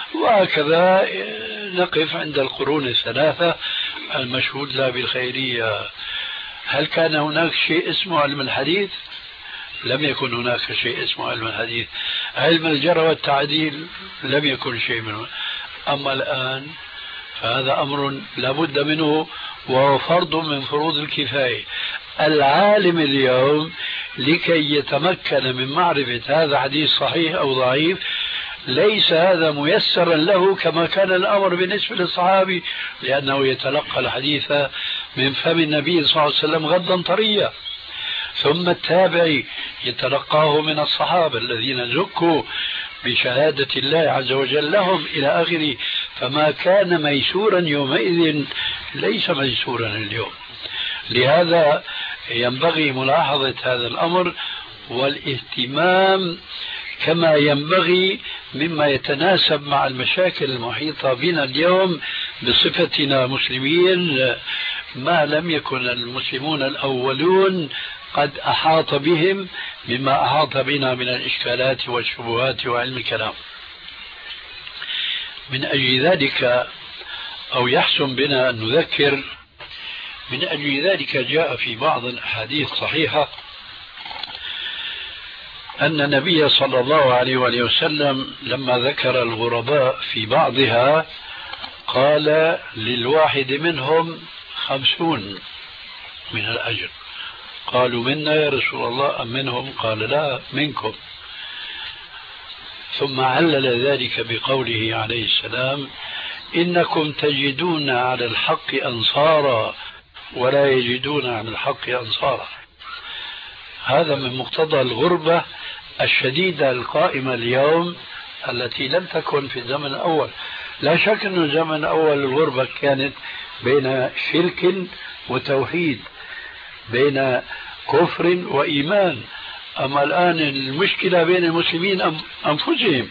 وهكذا نقف عند القرون الثلاثة المشهود لها بالخيرية. هل كان هناك شيء اسمه علم الحديث؟ لم يكن هناك شيء اسمه علم الحديث. علم الجرح والتعديل لم يكن شيء منه. أما الآن فهذا أمر لا بد منه، وهو فرض من فروض الكفاية. العالم اليوم لكي يتمكن من معرفة هذا حديث صحيح أو ضعيف ليس هذا ميسرا له كما كان الأمر بالنسبة للصحابي، لأنه يتلقى الحديث من فم النبي صلى الله عليه وسلم غدا طريا، ثم التابعي يتلقاه من الصحابة الذين زكوا بشهادة الله عز وجل لهم إلى آخره. فما كان ميسورا يومئذ ليس ميسورا اليوم. لهذا ينبغي ملاحظة هذا الأمر والاهتمام كما ينبغي مما يتناسب مع المشاكل المحيطة بنا اليوم بصفتنا مسلمين، ما لم يكن المسلمون الأولون قد أحاط بهم مما أحاط بنا من الإشكالات والشبهات وعلم الكلام. من أجل ذلك أو يحسن بنا أن نذكر، من أجل ذلك جاء في بعض الأحاديث صحيحة أن النبي صلى الله عليه وسلم لما ذكر الغرباء في بعضها قال للواحد منهم 50 من الأجر. قالوا منا يا رسول الله أم منهم؟ قال لا منكم. ثم علل ذلك بقوله عليه السلام إنكم تجدون على الحق أنصارا ولا يجدون على الحق أنصارا. هذا من مقتضى الغربة الشديدة القائمة اليوم التي لم تكن في الزمن الأول. لا شك أن الزمن الأول الغربة كانت بين شرك وتوحيد، بين كفر وإيمان. أما الآن المشكلة بين المسلمين أنفسهم.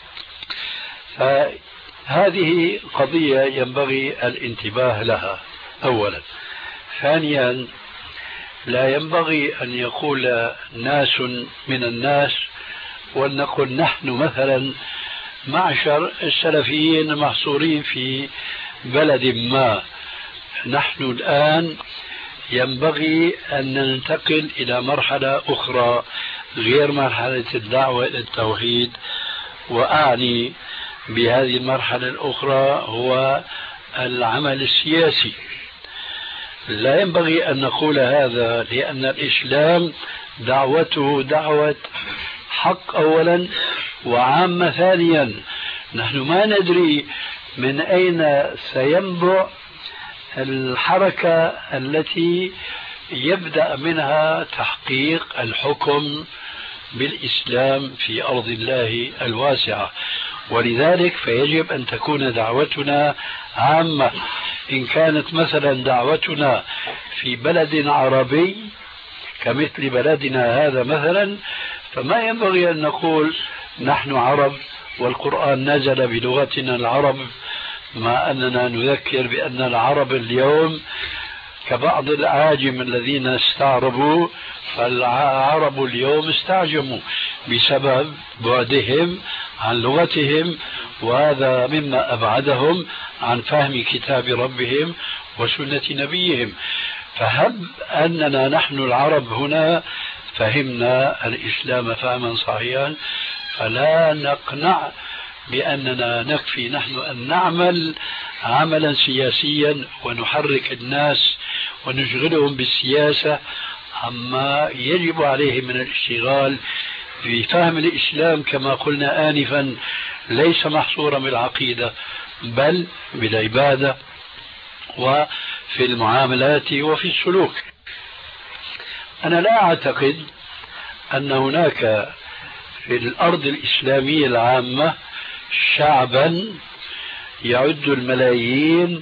فهذه قضية ينبغي الانتباه لها أولا. ثانيا لا ينبغي أن يقول ناس من الناس، ولنقل نحن مثلا معشر السلفيين محصورين في بلد ما، نحن الآن ينبغي أن ننتقل إلى مرحلة أخرى غير مرحلة الدعوة إلى التوحيد. وأعني بهذه المرحلة الأخرى هو العمل السياسي. لا ينبغي أن نقول هذا، لأن الإسلام دعوته دعوة حق أولا وعامة ثانيا. نحن ما ندري من أين سينبع الحركة التي يبدأ منها تحقيق الحكم بالإسلام في أرض الله الواسعة. ولذلك فيجب أن تكون دعوتنا عامة. إن كانت مثلا دعوتنا في بلد عربي كمثل بلدنا هذا مثلا، فما ينبغي أن نقول نحن عرب والقرآن نزل بلغتنا العرب، مع أننا نذكر بأن العرب اليوم كبعض الأعاجم الذين استعربوا، فالعرب اليوم استعجموا بسبب بعدهم عن لغتهم، وهذا مما أبعدهم عن فهم كتاب ربهم وسنة نبيهم. فهب أننا نحن العرب هنا فهمنا الإسلام فهما صحيحا، فلا نقنع بأننا نكفي نحن أن نعمل عملا سياسيا ونحرك الناس ونشغلهم بالسياسة عما يجب عليه من الاشتغال في فهم الإسلام كما قلنا آنفا، ليس محصورا بالعقيدة بل بالعبادة وفي المعاملات وفي السلوك. أنا لا أعتقد أن هناك في الأرض الإسلامية العامة شعبا يعد الملايين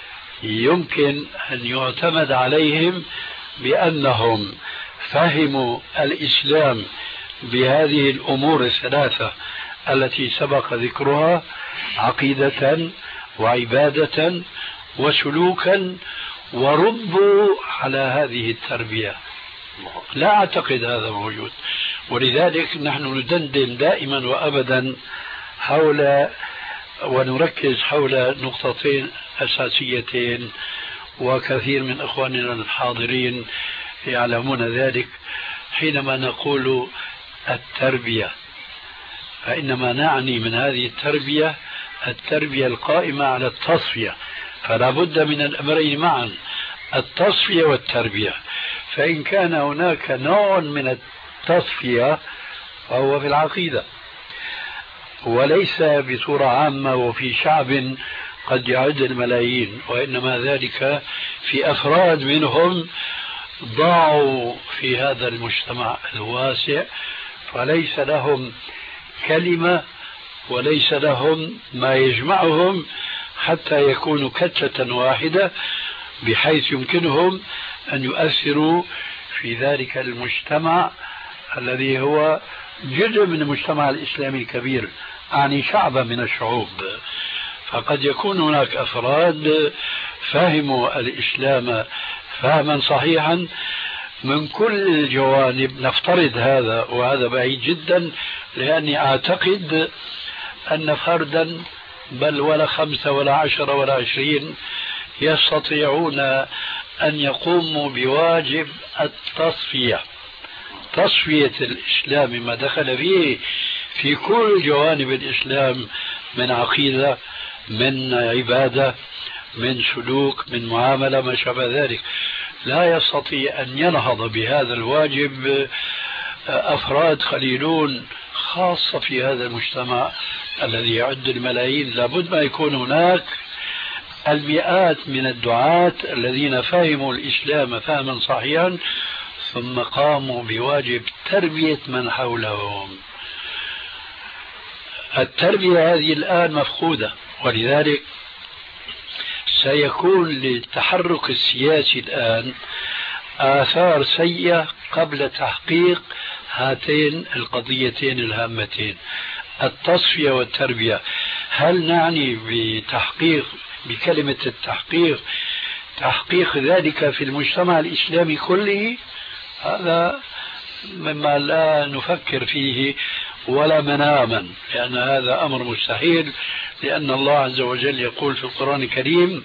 يمكن أن يعتمد عليهم بأنهم فهموا الإسلام بهذه الأمور الثلاثة التي سبق ذكرها: عقيدة وعبادة وسلوكا، وربوا على هذه التربية. لا أعتقد هذا موجود. ولذلك نحن ندندن دائما وأبدا حول ونركز حول نقطتين أساسيتين، وكثير من إخواننا الحاضرين يعلمون ذلك. حينما نقول التربية فإنما نعني من هذه التربية القائمة على التصفية، فلا بد من الأمرين معا، التصفية والتربية. فإن كان هناك نوع من التصفية فهو في العقيدة، وليس بصورة عامة وفي شعب قد يعد الملايين، وإنما ذلك في أفراد منهم ضاعوا في هذا المجتمع الواسع، فليس لهم كلمة وليس لهم ما يجمعهم حتى يكونوا كتلة واحدة بحيث يمكنهم أن يؤثروا في ذلك المجتمع الذي هو جزء من المجتمع الإسلامي الكبير، يعني شعبا من الشعوب. فقد يكون هناك أفراد فهموا الإسلام فهما صحيحا من كل الجوانب، نفترض هذا، وهذا بعيد جدا، لأني أعتقد أن فردا بل ولا 5 ولا 10 ولا 20 يستطيعون أن يقوموا بواجب تصفية الإسلام ما دخل فيه في كل جوانب الإسلام، من عقيدة، من عبادة، من سلوك، من معاملة، ما شابه ذلك. لا يستطيع أن ينهض بهذا الواجب أفراد قليلون، خاصة في هذا المجتمع الذي يعد الملايين. لابد ما يكون هناك المئات من الدعاة الذين فهموا الإسلام فهما صحيحا ثم قاموا بواجب تربية من حولهم. التربية هذه الآن مفقودة، ولذلك سيكون للتحرك السياسي الآن آثار سيئة قبل تحقيق هاتين القضيتين الهامتين، التصفية والتربية. هل نعني بتحقيق بكلمة التحقيق تحقيق ذلك في المجتمع الإسلامي كله هذا مما لا نفكر فيه ولا مناما، لأن هذا أمر مستحيل، لأن الله عز وجل يقول في القرآن الكريم: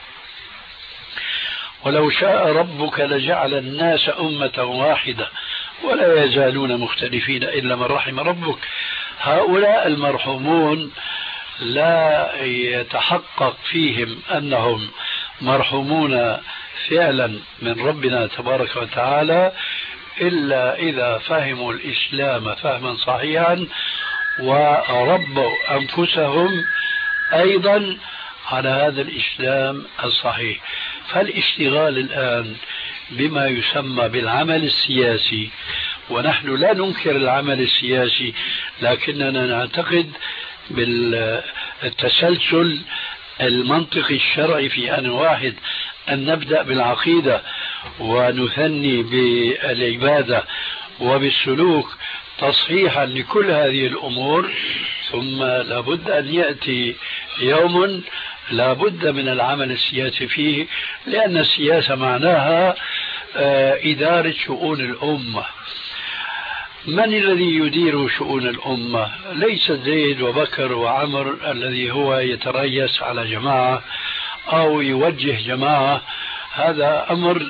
ولو شاء ربك لجعل الناس أمة واحدة ولا يزالون مختلفين إلا من رحم ربك. هؤلاء المرحومون لا يتحقق فيهم أنهم مرحومون فعلا من ربنا تبارك وتعالى إلا إذا فهموا الإسلام فهما صحيحا وربوا أنفسهم أيضا على هذا الإسلام الصحيح. فالاشتغال الآن بما يسمى بالعمل السياسي، ونحن لا ننكر العمل السياسي، لكننا نعتقد بالتسلسل المنطقي الشرعي في آن واحد، أن نبدأ بالعقيدة ونثني بالعبادة وبالسلوك تصحيحا لكل هذه الأمور، ثم لابد أن يأتي يوم لابد من العمل السياسي فيه، لأن السياسة معناها إدارة شؤون الأمة. من الذي يدير شؤون الأمة؟ ليس زيد وبكر وعمر الذي هو يتريس على جماعة أو يوجه جماعة، هذا أمر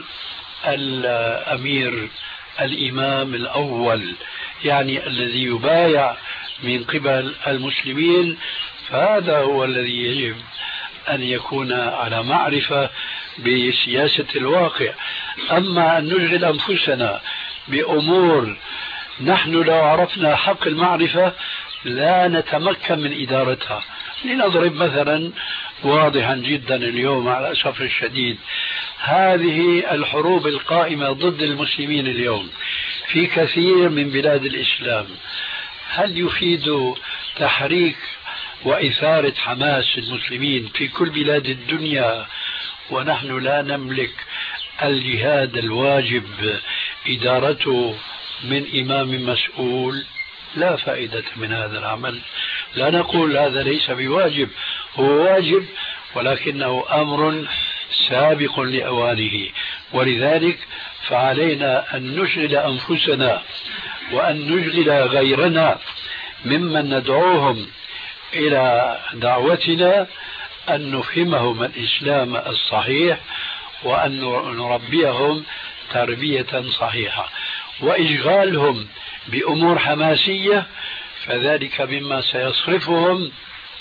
الأمير الإمام الأول، يعني الذي يبايع من قبل المسلمين، فهذا هو الذي يجب أن يكون على معرفة بسياسة الواقع. أما أن نشغل أنفسنا بأمور نحن لو عرفنا حق المعرفة لا نتمكن من إدارتها. لنضرب مثلا واضحا جدا اليوم على الأسف الشديد، هذه الحروب القائمة ضد المسلمين اليوم في كثير من بلاد الإسلام، هل يفيد تحريك وإثارة حماس المسلمين في كل بلاد الدنيا ونحن لا نملك الجهاد الواجب إدارته من إمام مسؤول؟ لا فائدة من هذا العمل. لا نقول هذا ليس بواجب، هو واجب ولكنه أمر سابق لأوانه، ولذلك فعلينا أن نشغل أنفسنا وأن نشغل غيرنا ممن ندعوهم إلى دعوتنا أن نفهمهم الإسلام الصحيح وأن نربيهم تربية صحيحة. وإشغالهم بأمور حماسية فذلك مما سيصرفهم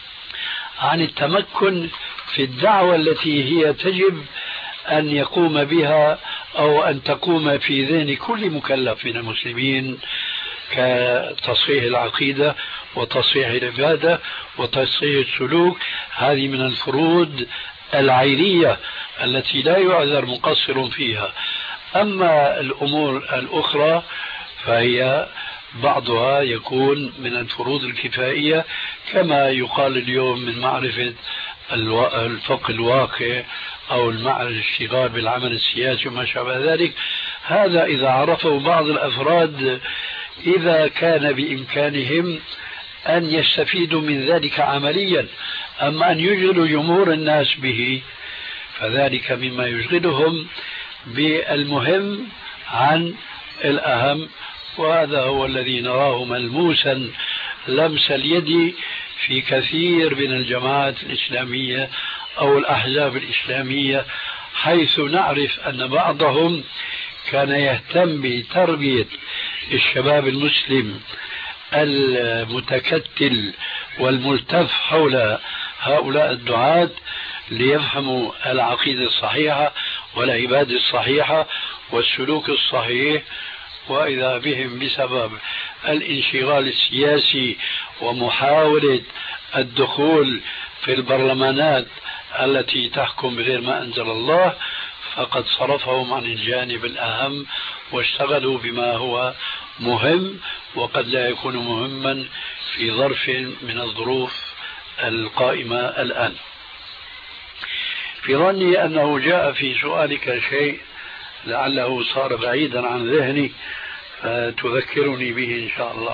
عن التمكن في الدعوة التي هي تجب أن يقوم بها أو أن تقوم في ذهن كل مكلف من المسلمين، كتصحيح العقيدة وتصحيح العبادة وتصحيح السلوك. هذه من الفروض العينية التي لا يعذر مقصر فيها. أما الأمور الأخرى فهي بعضها يكون من الفروض الكفائية، كما يقال اليوم من معرفة الفقه الواقع أو الاشتغال بالعمل السياسي وما شابه ذلك. هذا إذا عرفه بعض الأفراد إذا كان بإمكانهم أن يستفيدوا من ذلك عمليا. أما أن يشغلوا جمهور الناس به فذلك مما يشغلهم بالمهم عن الأهم، وهذا هو الذي نراه ملموسا لمس اليد في كثير من الجماعات الإسلامية أو الأحزاب الإسلامية، حيث نعرف أن بعضهم كان يهتم بتربية الشباب المسلم المتكتل والملتف حول هؤلاء الدعاة ليفهموا العقيدة الصحيحة والعبادة الصحيحة والسلوك الصحيح، وإذا بهم بسبب الانشغال السياسي ومحاولة الدخول في البرلمانات التي تحكم بغير ما أنزل الله فقد صرفهم عن الجانب الأهم واشتغلوا بما هو مهم وقد لا يكون مهما في ظرف من الظروف القائمة الآن. في ظني أنه جاء في سؤالك شيء لعله صار بعيدا عن ذهني فتذكرني به إن شاء الله.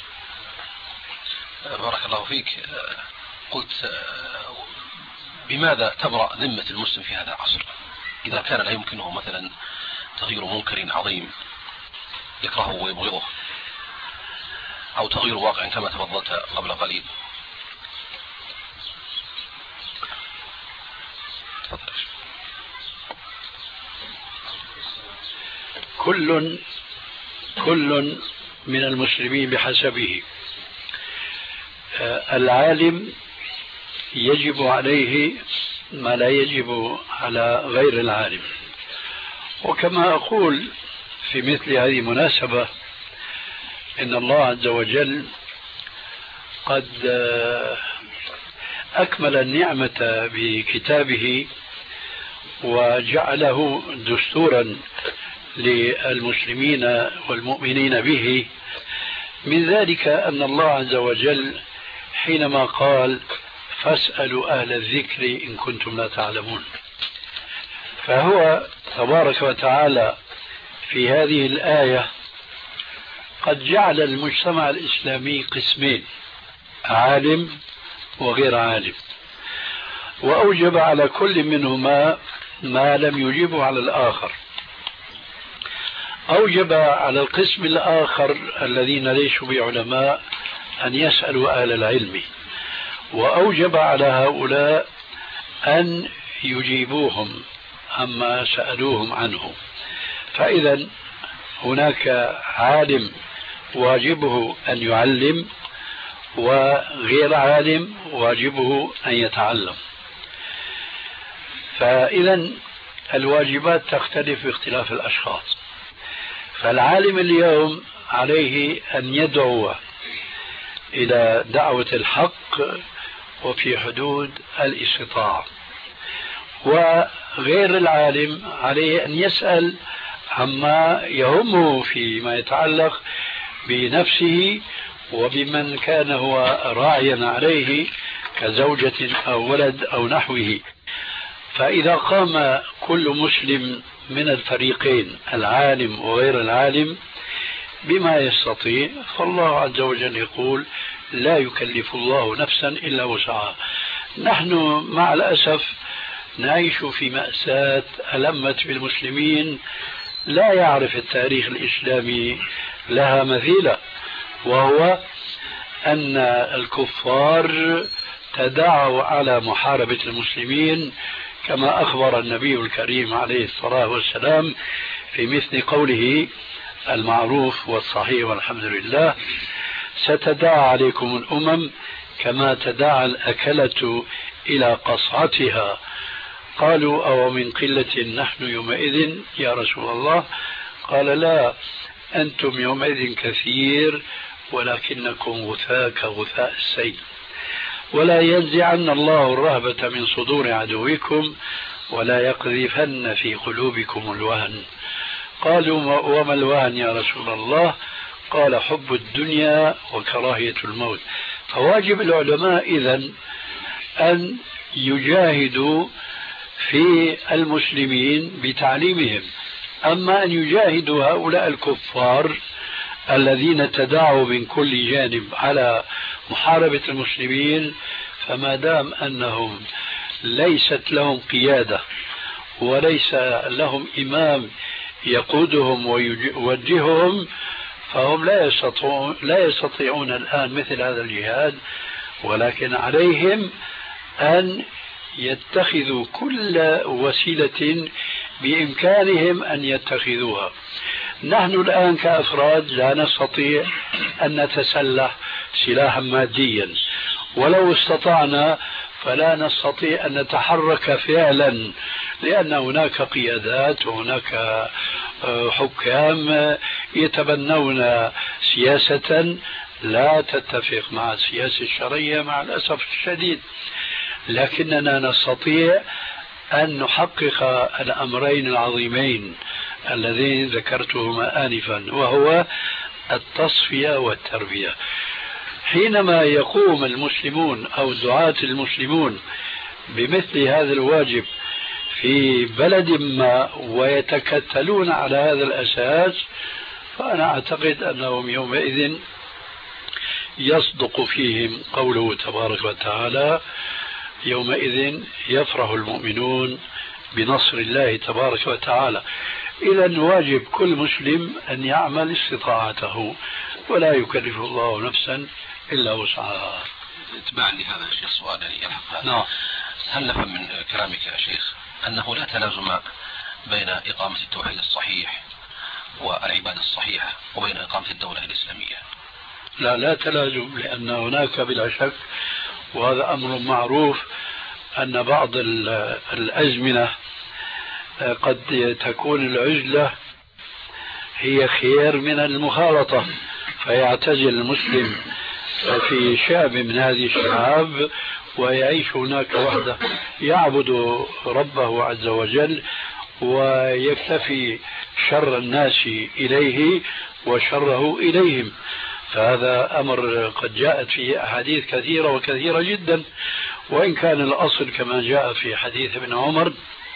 بارك الله فيك. قلت بماذا تبرأ ذمة المسلم في هذا العصر؟ إذا كان لا يمكنه مثلا تغيير منكر عظيم يكرهه ويبغضه، أو تغيير واقع كما تفضلت قبل قليل. كل من المسلمين بحسبه. العالم يجب عليه ما لا يجب على غير العالم. وكما أقول في مثل هذه المناسبة إن الله عز وجل قد أكمل النعمة بكتابه وجعله دستورا للمسلمين والمؤمنين به. من ذلك أن الله عز وجل حينما قال فاسألوا أهل الذكر إن كنتم لا تعلمون، فهو تبارك وتعالى في هذه الآية قد جعل المجتمع الإسلامي قسمين، عالم وغير عالم، وأوجب على كل منهما ما لم يجبه على الآخر. أوجب على القسم الآخر الذين ليسوا بعلماء أن يسألوا أهل العلم، وأوجب على هؤلاء أن يجيبوهم عما سألوهم عنه. فإذا هناك عالم واجبه أن يعلم، وغير عالم واجبه أن يتعلم. فإذا الواجبات تختلف باختلاف الأشخاص. فالعالم اليوم عليه أن يدعو إلى دعوة الحق وفي حدود الاستطاعة، وغير العالم عليه أن يسأل عما يهمه فيما يتعلق بنفسه وبمن كان هو راعيا عليه كزوجة أو ولد أو نحوه. فإذا قام كل مسلم من الفريقين العالم وغير العالم بما يستطيع، فالله عز وجل يقول لا يكلف الله نفسا إلا وسعها. نحن مع الأسف نعيش في مأساة ألمت بالمسلمين لا يعرف التاريخ الإسلامي لها مثيلة، وهو أن الكفار تداعوا على محاربة المسلمين كما أخبر النبي الكريم عليه الصلاة والسلام في مثل قوله المعروف والصحيح والحمد لله: ستداعى عليكم الأمم كما تداعى الأكلة إلى قصعتها. قالوا أو من قلة نحن يومئذ يا رسول الله؟ قال لا، أنتم يومئذ كثير ولكنكم غثاء كغثاء السيل. ولا ينزعن الله الرهبة من صدور عدوكم ولا يقذفن في قلوبكم الوهن. قالوا وما الوهن يا رسول الله؟ قال حب الدنيا وكراهية الموت. فواجب العلماء إذن أن يجاهدوا في المسلمين بتعليمهم. أما أن يجاهدوا هؤلاء الكفار الذين تداعوا من كل جانب على محاربة المسلمين، فما دام أنهم ليست لهم قيادة وليس لهم إمام يقودهم ويوجههم، فهم لا يستطيعون الآن مثل هذا الجهاد، ولكن عليهم أن يتخذوا كل وسيلة بإمكانهم أن يتخذوها. نحن الآن كأفراد لا نستطيع أن نتسلح سلاحا ماديا، ولو استطعنا فلا نستطيع أن نتحرك فعلا، لأن هناك قيادات وهناك حكام يتبنون سياسة لا تتفق مع السياسة الشرعية مع الأسف الشديد. لكننا نستطيع أن نحقق الأمرين العظيمين اللذين ذكرتهما آنفا، وهو التصفية والتربية. حينما يقوم المسلمون أو دعاة المسلمون بمثل هذا الواجب في بلد ما ويتكتلون على هذا الأساس، فأنا أعتقد أنهم يومئذ يصدق فيهم قوله تبارك وتعالى: يومئذ يفرح المؤمنون بنصر الله تبارك وتعالى. إذا واجب كل مسلم أن يعمل استطاعته، ولا يكلف الله نفسا إلا وسعها. اتباعا لهذا يا شيخ سؤال يلحق هذا. نعم. هل نفهم من كلامك يا شيخ أنه لا تلازم بين إقامة التوحيد الصحيح والعبادة الصحيحة وبين إقامة الدولة الإسلامية؟ لا تلازم، لأن هناك بلا شك، وهذا أمر معروف، أن بعض الأزمنة قد تكون العزلة هي خير من المخالطة، فيعتزل المسلم في شعب من هذه الشعاب ويعيش هناك وحده، يعبد ربه عز وجل ويكتفي شر الناس إليه وشره إليهم. فهذا أمر قد جاءت فيه أحاديث كثيرة وكثيرة جدا، وإن كان الأصل كما جاء في حديث ابن عمر: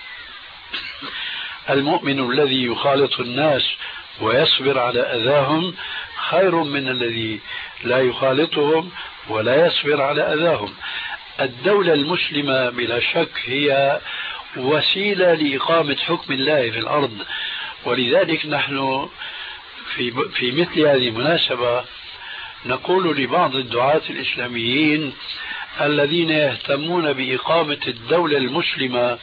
المؤمن الذي يخالط الناس ويصبر على أذاهم خير من الذي لا يخالطهم ولا يصبر على أذاهم. الدولة المسلمة بلا شك هي وسيلة لإقامة حكم الله في الأرض، ولذلك نحن في مثل هذه المناسبة نقول لبعض الدعاة الإسلاميين الذين يهتمون بإقامة الدولة المسلمة،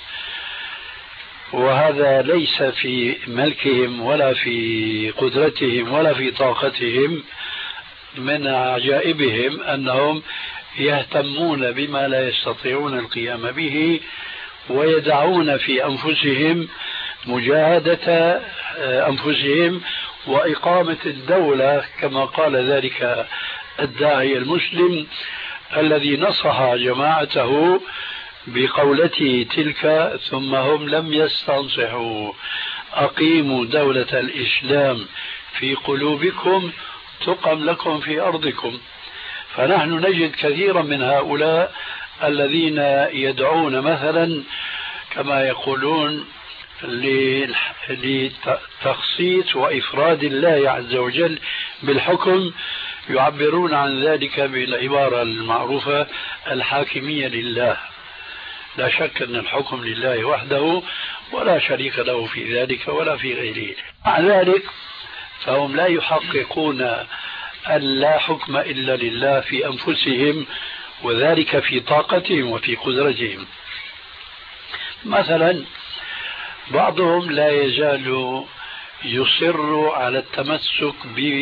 وهذا ليس في ملكهم ولا في قدرتهم ولا في طاقتهم، من عجائبهم أنهم يهتمون بما لا يستطيعون القيام به ويدعون في أنفسهم مجاهدة أنفسهم وإقامة الدولة، كما قال ذلك الداعي المسلم الذي نصح جماعته بقولته تلك: ثم هم لم يستنصحوا، أقيموا دولة الإسلام في قلوبكم تقم لكم في أرضكم. فنحن نجد كثيرا من هؤلاء الذين يدعون مثلا كما يقولون لتخصيص وإفراد الله عز وجل بالحكم، يعبرون عن ذلك بالعبارة المعروفة: الحاكمية لله. لا شك أن الحكم لله وحده ولا شريك له في ذلك ولا في غيره. مع ذلك فهم لا يحققون أن لا حكم إلا لله في أنفسهم، وذلك في طاقتهم وفي قدرتهم. مثلا بعضهم لا يزال يصر على التمسك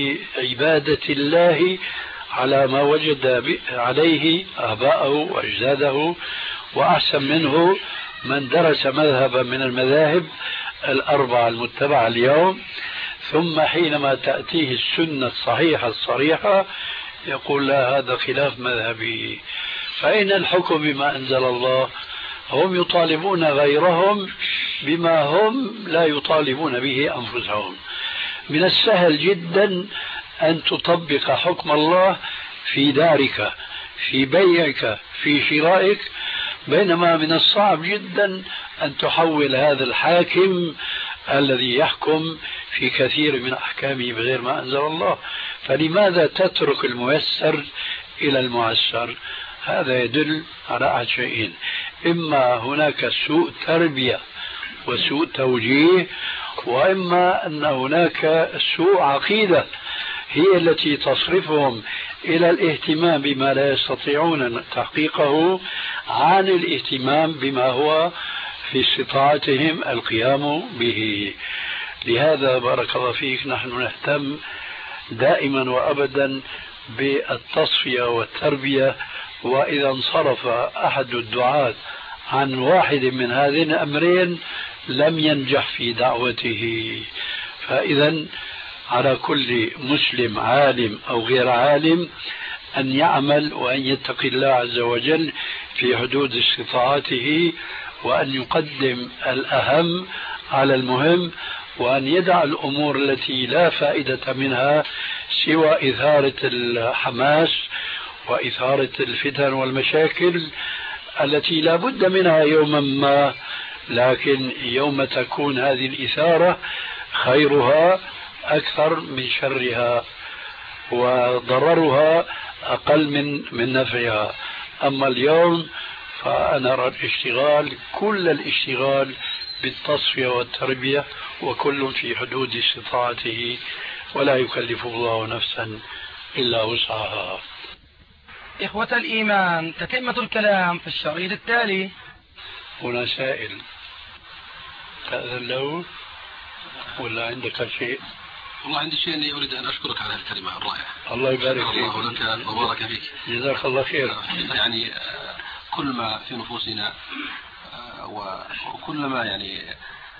بعبادة الله على ما وجد عليه آباءه وأجداده، وأحسن منه من درس مذهبا من المذاهب الأربعة المتبعة اليوم، ثم حينما تأتيه السنة الصحيحة الصريحة يقول: لا، هذا خلاف مذهبي. فأين الحكم بما أنزل الله؟ هم يطالبون غيرهم بما هم لا يطالبون به أنفسهم. من السهل جدا أن تطبق حكم الله في دارك، في بيعك، في شرائك، بينما من الصعب جدا أن تحول هذا الحاكم الذي يحكم في كثير من أحكامه بغير ما أنزل الله. فلماذا تترك الميسر إلى المعسر؟ هذا يدل على أحد شيئين: إما هناك سوء تربية وسوء توجيه، وإما أن هناك سوء عقيدة هي التي تصرفهم إلى الاهتمام بما لا يستطيعون تحقيقه عن الاهتمام بما هو في استطاعتهم القيام به. لهذا بارك الله فيك نحن نهتم دائما وأبدا بالتصفية والتربية، وإذا انصرف أحد الدعاة عن واحد من هذين الأمرين لم ينجح في دعوته. فإذا على كل مسلم عالم أو غير عالم أن يعمل وأن يتقي الله عز وجل في حدود استطاعته، وأن يقدم الأهم على المهم، وأن يدع الأمور التي لا فائدة منها سوى إثارة الحماس وإثارة الفتن والمشاكل التي لا بد منها يوما ما، لكن يوم تكون هذه الإثارة خيرها أكثر من شرها وضررها أقل من نفعها. أما اليوم فأنا أرى الاشتغال، كل الاشتغال بالتصفية والتربية، وكل في حدود استطاعته، ولا يكلف الله نفسا إلا وسعها. إخوة الإيمان، تتمة الكلام في الشريط التالي. هنا سائل، تأذن له ولا عندك شيء؟ والله عندي شيء أني أريد أن أشكرك على الكلمة الرائعة. الله يبارك فيك. الله لك وبارك فيك. جزاك الله خير. يعني كل ما في نفوسنا وكل ما يعني